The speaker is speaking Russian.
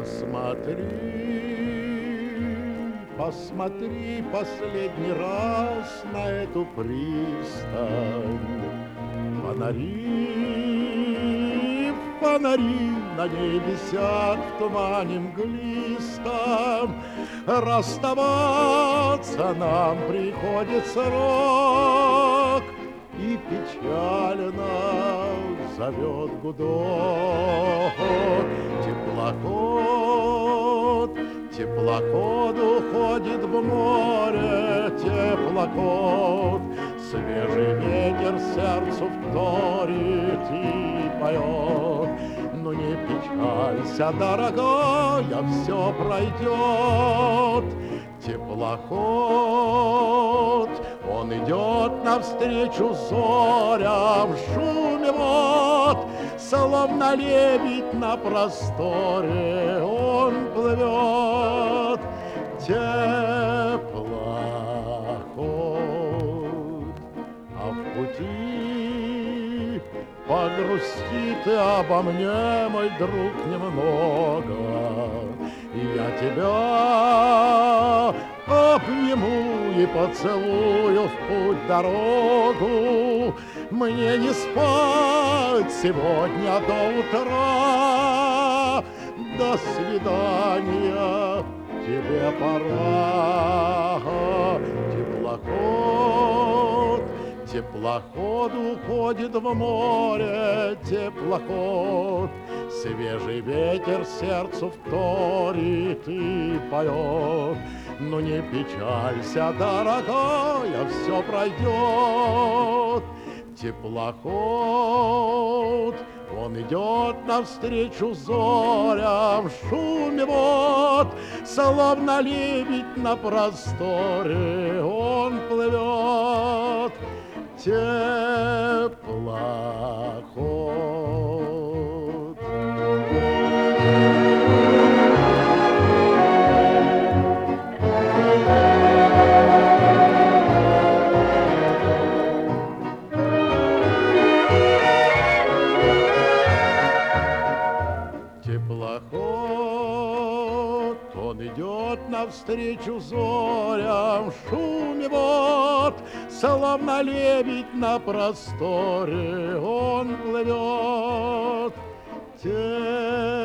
Посмотри, посмотри последний раз на эту пристань. Фонари, фонари на ней висят в тумане мглистом. Расставаться нам приходит срок, и печально зовет гудок. Теплоход, теплоход уходит в море, теплоход. Свежий ветер сердцу вторит и поет. Ну не печалься, дорогая, все пройдет. Теплоход, он идет навстречу зорям в шуме вод, словно лебедь на просторе он плывет. Теплоход, а в пути погрусти ты обо мне, мой друг, немного, и я тебя обниму и поцелую в путь дорогу. Мне не спать сегодня до утра. До свидания, тебе пора. Теплоход, теплоход уходит в море, теплоход. Свежий ветер сердцу вторит и поет. Но не печалься, дорогая, все пройдет. Теплоход, он идет навстречу зорям в шуме вод, словно лебедь на просторе он плывет. Теплоход. Теплоход, он идет навстречу зорям в шуме вод, словно лебедь на просторе он плывет.